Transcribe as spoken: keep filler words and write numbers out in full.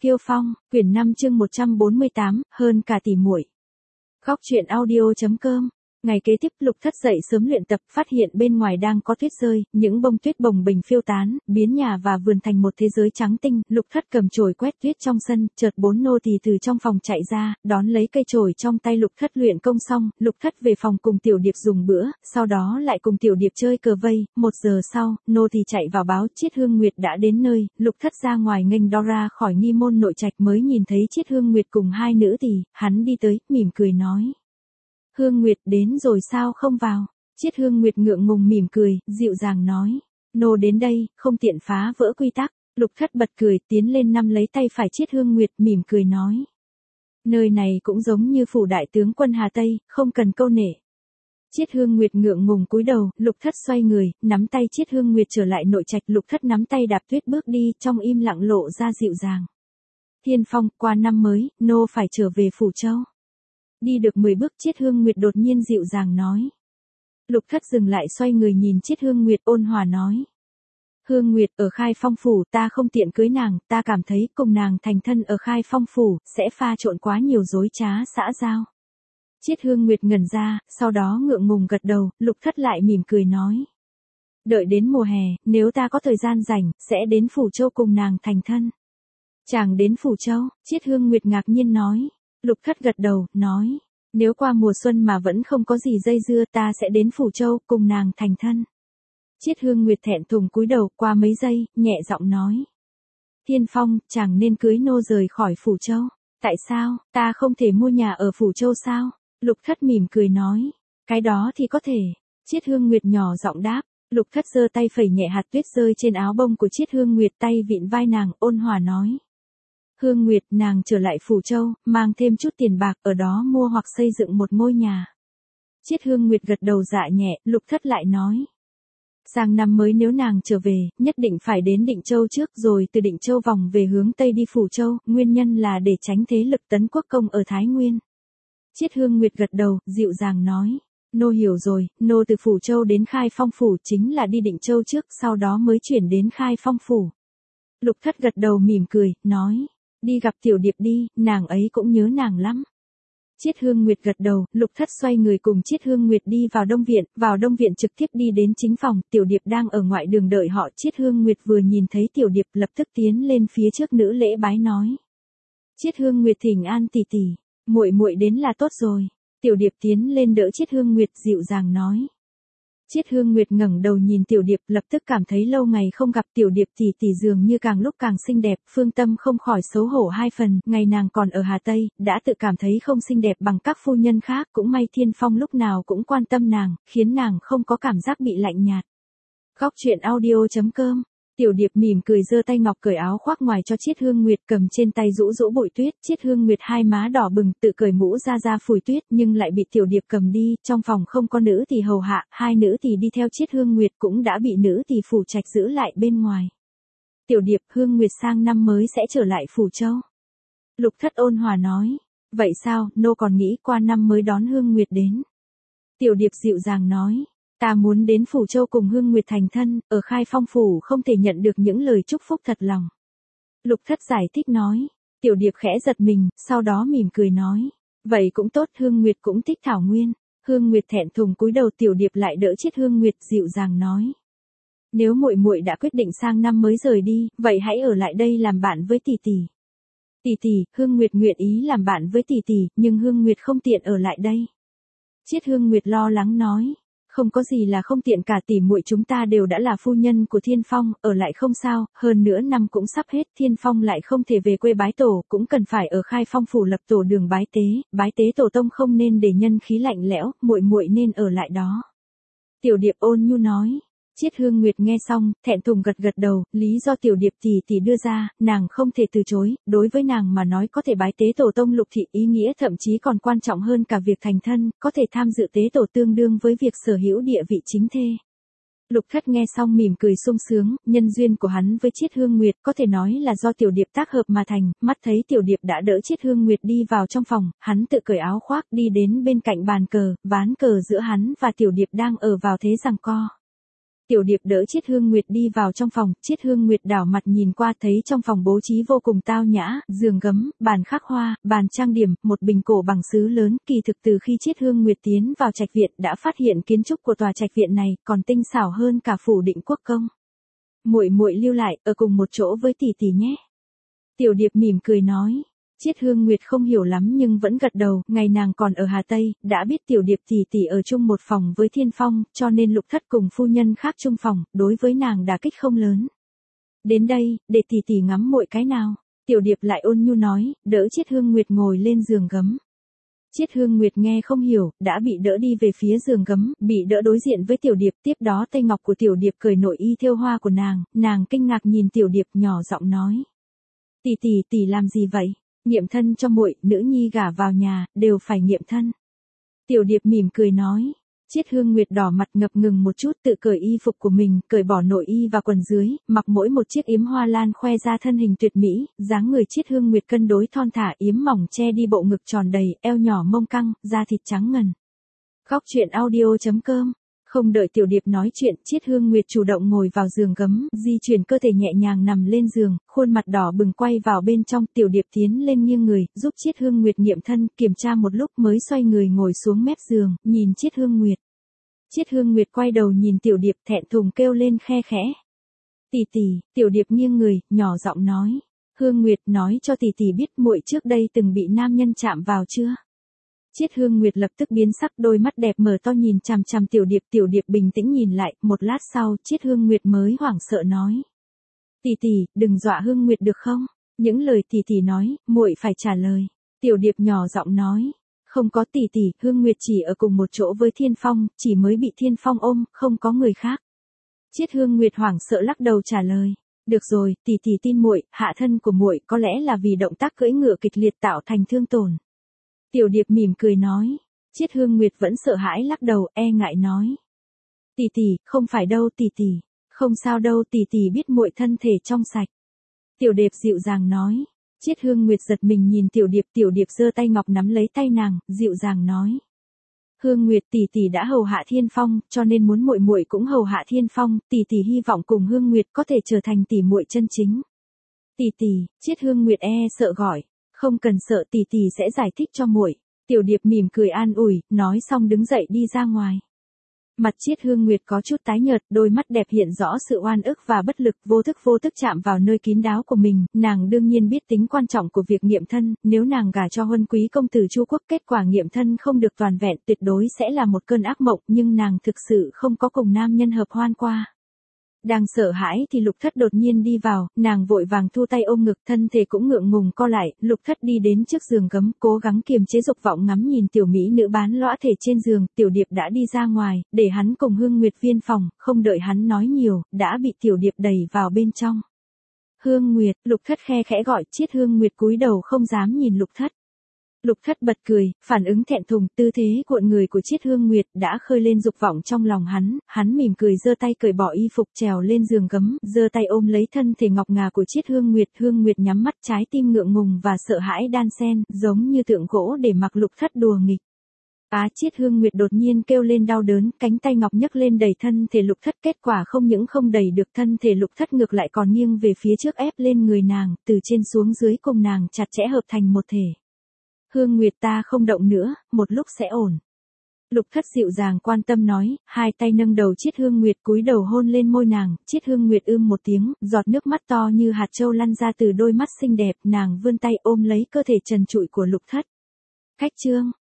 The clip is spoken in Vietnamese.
Kiêu Phong, quyển năm chương một trăm bốn mươi tám, hơn cả tỉ muội. Góc truyện audio.com. Ngày kế tiếp Lục Thất dậy sớm luyện tập, phát hiện bên ngoài đang có tuyết rơi, những bông tuyết bồng bềnh phiêu tán, biến nhà và vườn thành một thế giới trắng tinh. Lục Thất cầm chổi quét tuyết trong sân, chợt bốn nô tỳ từ trong phòng chạy ra, đón lấy cây chổi trong tay. Lục Thất luyện công xong, Lục Thất về phòng cùng Tiểu Điệp dùng bữa, sau đó lại cùng Tiểu Điệp chơi cờ vây. Một giờ sau, nô tỳ chạy vào báo Chiết Hương Nguyệt đã đến nơi. Lục Thất ra ngoài nghênh đo ra khỏi nghi môn nội trạch mới nhìn thấy Chiết Hương Nguyệt cùng hai nữ tỳ. Hắn đi tới, mỉm cười nói: Hương Nguyệt đến rồi sao không vào? Chiết Hương Nguyệt ngượng ngùng mỉm cười, dịu dàng nói: Nô đến đây, không tiện phá vỡ quy tắc. Lục Thất bật cười, tiến lên nắm lấy tay phải Chiết Hương Nguyệt, mỉm cười nói: Nơi này cũng giống như phủ đại tướng quân Hà Tây, không cần câu nệ. Chiết Hương Nguyệt ngượng ngùng cúi đầu. Lục Thất xoay người, nắm tay Chiết Hương Nguyệt trở lại nội trạch. Lục Thất nắm tay đạp tuyết bước đi, trong im lặng lộ ra dịu dàng. Thiên Phong, qua năm mới, nô phải trở về Phủ Châu. Đi được mười bước, Chiết Hương Nguyệt đột nhiên dịu dàng nói. Lục Thất dừng lại, xoay người nhìn Chiết Hương Nguyệt, ôn hòa nói: Hương Nguyệt ở Khai Phong phủ, ta không tiện cưới nàng, ta cảm thấy cùng nàng thành thân ở Khai Phong phủ sẽ pha trộn quá nhiều dối trá xã giao. Chiết Hương Nguyệt ngẩn ra, sau đó ngượng ngùng gật đầu. Lục Thất lại mỉm cười nói: Đợi đến mùa hè, nếu ta có thời gian rảnh, sẽ đến Phủ Châu cùng nàng thành thân. Chàng đến Phủ Châu? Chiết Hương Nguyệt ngạc nhiên nói. Lục Thất gật đầu, nói: Nếu qua mùa xuân mà vẫn không có gì dây dưa, ta sẽ đến Phủ Châu cùng nàng thành thân. Chiết Hương Nguyệt thẹn thùng cúi đầu, qua mấy giây, nhẹ giọng nói: Thiên Phong, chàng nên cưới nô rời khỏi Phủ Châu. Tại sao, ta không thể mua nhà ở Phủ Châu sao? Lục Thất mỉm cười nói: Cái đó thì có thể. Chiết Hương Nguyệt nhỏ giọng đáp. Lục Thất giơ tay phẩy nhẹ hạt tuyết rơi trên áo bông của Chiết Hương Nguyệt, tay vịn vai nàng, ôn hòa nói: Hương Nguyệt, nàng trở lại Phủ Châu, mang thêm chút tiền bạc, ở đó mua hoặc xây dựng một ngôi nhà. Chiết Hương Nguyệt gật đầu dạ nhẹ. Lục Thất lại nói: Sang năm mới nếu nàng trở về, nhất định phải đến Định Châu trước, rồi từ Định Châu vòng về hướng Tây đi Phủ Châu, nguyên nhân là để tránh thế lực tấn quốc công ở Thái Nguyên. Chiết Hương Nguyệt gật đầu, dịu dàng nói: Nô hiểu rồi, nô từ Phủ Châu đến Khai Phong phủ chính là đi Định Châu trước, sau đó mới chuyển đến Khai Phong phủ. Lục Thất gật đầu mỉm cười, nói: Đi gặp Tiểu Điệp đi, nàng ấy cũng nhớ nàng lắm. Chiết Hương Nguyệt gật đầu. Lục Thất xoay người cùng Chiết Hương Nguyệt đi vào Đông Viện, vào Đông Viện trực tiếp đi đến chính phòng. Tiểu Điệp đang ở ngoại đường đợi họ. Chiết Hương Nguyệt vừa nhìn thấy Tiểu Điệp lập tức tiến lên phía trước nữ lễ bái nói: Chiết Hương Nguyệt thỉnh an tỷ tỷ, muội muội đến là tốt rồi. Tiểu Điệp tiến lên đỡ Chiết Hương Nguyệt, dịu dàng nói. Chiết Hương Nguyệt ngẩng đầu nhìn Tiểu Điệp, lập tức cảm thấy lâu ngày không gặp Tiểu Điệp tỷ tỷ dường như càng lúc càng xinh đẹp. Phương tâm không khỏi xấu hổ hai phần, ngày nàng còn ở Hà Tây, đã tự cảm thấy không xinh đẹp bằng các phu nhân khác, cũng may Thiên Phong lúc nào cũng quan tâm nàng, khiến nàng không có cảm giác bị lạnh nhạt. Góc truyện audio.com. Tiểu Điệp mỉm cười giơ tay ngọc cởi áo khoác ngoài cho Chiết Hương Nguyệt, cầm trên tay rũ rũ bụi tuyết. Chiết Hương Nguyệt hai má đỏ bừng, tự cởi mũ ra ra phủi tuyết, nhưng lại bị Tiểu Điệp cầm đi. Trong phòng không có nữ tỳ hầu hạ, hai nữ tỳ đi theo Chiết Hương Nguyệt cũng đã bị nữ tỳ phủ trạch giữ lại bên ngoài. Tiểu Điệp, Hương Nguyệt sang năm mới sẽ trở lại Phủ Châu. Lục Thất ôn hòa nói. Vậy sao, nô còn nghĩ qua năm mới đón Hương Nguyệt đến. Tiểu Điệp dịu dàng nói. Ta muốn đến Phủ Châu cùng Hương Nguyệt thành thân, ở Khai Phong phủ không thể nhận được những lời chúc phúc thật lòng. Lục Thất giải thích nói. Tiểu Điệp khẽ giật mình, sau đó mỉm cười nói. Vậy cũng tốt, Hương Nguyệt cũng thích Thảo Nguyên. Hương Nguyệt thẹn thùng cúi đầu. Tiểu Điệp lại đỡ Chiết Hương Nguyệt, dịu dàng nói. Nếu muội muội đã quyết định sang năm mới rời đi, vậy hãy ở lại đây làm bạn với tỷ tỷ. Tỷ tỷ, Hương Nguyệt nguyện ý làm bạn với tỷ tỷ, nhưng Hương Nguyệt không tiện ở lại đây. Chiết Hương Nguyệt lo lắng nói. Không có gì là không tiện cả, tỷ muội chúng ta đều đã là phu nhân của Thiên Phong, ở lại không sao, hơn nữa năm cũng sắp hết, Thiên Phong lại không thể về quê bái tổ, cũng cần phải ở Khai Phong phủ lập tổ đường bái tế, bái tế tổ tông không nên để nhân khí lạnh lẽo, muội muội nên ở lại đó. Tiểu Điệp ôn nhu nói. Chiết Hương Nguyệt nghe xong, thẹn thùng gật gật đầu, lý do Tiểu Điệp tỷ tỷ đưa ra, nàng không thể từ chối, đối với nàng mà nói có thể bái tế tổ tông Lục thị ý nghĩa thậm chí còn quan trọng hơn cả việc thành thân, có thể tham dự tế tổ tương đương với việc sở hữu địa vị chính thê. Lục Thất nghe xong mỉm cười sung sướng, nhân duyên của hắn với Chiết Hương Nguyệt có thể nói là do Tiểu Điệp tác hợp mà thành. Mắt thấy Tiểu Điệp đã đỡ Chiết Hương Nguyệt đi vào trong phòng, hắn tự cởi áo khoác đi đến bên cạnh bàn cờ, ván cờ giữa hắn và Tiểu Điệp đang ở vào thế giằng co. Tiểu Điệp đỡ Chiết Hương Nguyệt đi vào trong phòng, Chiết Hương Nguyệt đảo mặt nhìn qua thấy trong phòng bố trí vô cùng tao nhã, giường gấm, bàn khắc hoa, bàn trang điểm, một bình cổ bằng sứ lớn, kỳ thực từ khi Chiết Hương Nguyệt tiến vào trạch viện đã phát hiện kiến trúc của tòa trạch viện này còn tinh xảo hơn cả phủ Định Quốc công. Muội muội lưu lại, ở cùng một chỗ với tỷ tỷ nhé. Tiểu Điệp mỉm cười nói. Chiết Hương Nguyệt không hiểu lắm nhưng vẫn gật đầu, ngày nàng còn ở Hà Tây, đã biết Tiểu Điệp tỷ tỷ ở chung một phòng với Thiên Phong, cho nên Lục Thất cùng phu nhân khác chung phòng, đối với nàng đả kích không lớn. Đến đây, để tỷ tỷ ngắm muội cái nào. Tiểu Điệp lại ôn nhu nói, đỡ Chiết Hương Nguyệt ngồi lên giường gấm. Chiết Hương Nguyệt nghe không hiểu, đã bị đỡ đi về phía giường gấm, bị đỡ đối diện với Tiểu Điệp, tiếp đó tay ngọc của Tiểu Điệp cởi nội y thêu hoa của nàng, nàng kinh ngạc nhìn Tiểu Điệp nhỏ giọng nói. Tỷ tỷ tỷ làm gì vậy? Nghiệm thân cho muội, nữ nhi gả vào nhà, đều phải nghiệm thân. Tiểu Điệp mỉm cười nói. Chiết Hương Nguyệt đỏ mặt ngập ngừng một chút tự cởi y phục của mình, cởi bỏ nội y và quần dưới, mặc mỗi một chiếc yếm hoa lan khoe ra thân hình tuyệt mỹ, dáng người Chiết Hương Nguyệt cân đối thon thả yếm mỏng che đi bộ ngực tròn đầy, eo nhỏ mông căng, da thịt trắng ngần. Góc truyện audio chấm com. Không đợi Tiểu Điệp nói chuyện, Chiết Hương Nguyệt chủ động ngồi vào giường gấm, di chuyển cơ thể nhẹ nhàng nằm lên giường, khuôn mặt đỏ bừng quay vào bên trong, Tiểu Điệp tiến lên nghiêng người, giúp Chiết Hương Nguyệt nghiệm thân, kiểm tra một lúc mới xoay người ngồi xuống mép giường, nhìn Chiết Hương Nguyệt. Chiết Hương Nguyệt quay đầu nhìn Tiểu Điệp thẹn thùng kêu lên khe khẽ. Tỷ tỷ, Tiểu Điệp nghiêng người, nhỏ giọng nói. Hương Nguyệt nói cho tỷ tỷ biết muội trước đây từng bị nam nhân chạm vào chưa? Chiết Hương Nguyệt lập tức biến sắc, đôi mắt đẹp mở to nhìn chằm chằm Tiểu Điệp, Tiểu Điệp bình tĩnh nhìn lại, một lát sau, Chiết Hương Nguyệt mới hoảng sợ nói. Tỷ tỷ, đừng dọa Hương Nguyệt được không? Những lời tỷ tỷ nói, muội phải trả lời. Tiểu Điệp nhỏ giọng nói. Không có tỷ tỷ, Hương Nguyệt chỉ ở cùng một chỗ với Thiên Phong, chỉ mới bị Thiên Phong ôm, không có người khác. Chiết Hương Nguyệt hoảng sợ lắc đầu trả lời. Được rồi, tỷ tỷ tin muội, hạ thân của muội có lẽ là vì động tác cưỡi ngựa kịch liệt tạo thành thương tổn. Tiểu Điệp mỉm cười nói. Chiết Hương Nguyệt vẫn sợ hãi lắc đầu, e ngại nói. Tỷ tỷ, không phải đâu tỷ tỷ, không sao đâu tỷ tỷ biết muội thân thể trong sạch. Tiểu Điệp dịu dàng nói. Chiết Hương Nguyệt giật mình nhìn Tiểu Điệp, Tiểu Điệp giơ tay ngọc nắm lấy tay nàng, dịu dàng nói. Hương Nguyệt tỷ tỷ đã hầu hạ Thiên Phong, cho nên muốn muội muội cũng hầu hạ Thiên Phong, tỷ tỷ hy vọng cùng Hương Nguyệt có thể trở thành tỷ muội chân chính. Tỷ tỷ, Chiết Hương Nguyệt e sợ gọi. Không cần sợ tỷ tỷ sẽ giải thích cho muội. Tiểu Điệp mỉm cười an ủi, nói xong đứng dậy đi ra ngoài. Mặt Chiết Hương Nguyệt có chút tái nhợt, đôi mắt đẹp hiện rõ sự oan ức và bất lực, vô thức vô thức chạm vào nơi kín đáo của mình, nàng đương nhiên biết tính quan trọng của việc nghiệm thân, nếu nàng gả cho Huân quý công tử Chu Quốc, kết quả nghiệm thân không được toàn vẹn, tuyệt đối sẽ là một cơn ác mộng, nhưng nàng thực sự không có cùng nam nhân hợp hoan qua. Đang sợ hãi thì Lục Thất đột nhiên đi vào, nàng vội vàng thu tay ôm ngực, thân thể cũng ngượng ngùng co lại, Lục Thất đi đến trước giường gấm, cố gắng kiềm chế dục vọng ngắm nhìn tiểu mỹ nữ bán lõa thể trên giường, Tiểu Điệp đã đi ra ngoài, để hắn cùng Hương Nguyệt viên phòng, không đợi hắn nói nhiều, đã bị Tiểu Điệp đẩy vào bên trong. Hương Nguyệt, Lục Thất khe khẽ gọi, Chiết Hương Nguyệt cúi đầu không dám nhìn Lục Thất. Lục Thất bật cười, phản ứng thẹn thùng, tư thế cuộn người của Chiết Hương Nguyệt đã khơi lên dục vọng trong lòng hắn, hắn mỉm cười giơ tay cởi bỏ y phục trèo lên giường gấm, giơ tay ôm lấy thân thể ngọc ngà của Chiết Hương Nguyệt, Hương Nguyệt nhắm mắt, trái tim ngượng ngùng và sợ hãi đan xen, giống như tượng gỗ để mặc Lục Thất đùa nghịch. Á, Chiết Hương Nguyệt đột nhiên kêu lên đau đớn, cánh tay ngọc nhấc lên đẩy thân thể Lục Thất, kết quả không những không đẩy được thân thể Lục Thất ngược lại còn nghiêng về phía trước ép lên người nàng, từ trên xuống dưới cùng nàng chặt chẽ hợp thành một thể. Hương Nguyệt ta không động nữa, một lúc sẽ ổn. Lục Thất dịu dàng quan tâm nói, hai tay nâng đầu Chiết Hương Nguyệt cúi đầu hôn lên môi nàng, Chiết Hương Nguyệt ưm một tiếng, giọt nước mắt to như hạt châu lăn ra từ đôi mắt xinh đẹp, nàng vươn tay ôm lấy cơ thể trần trụi của Lục Thất. Cách chương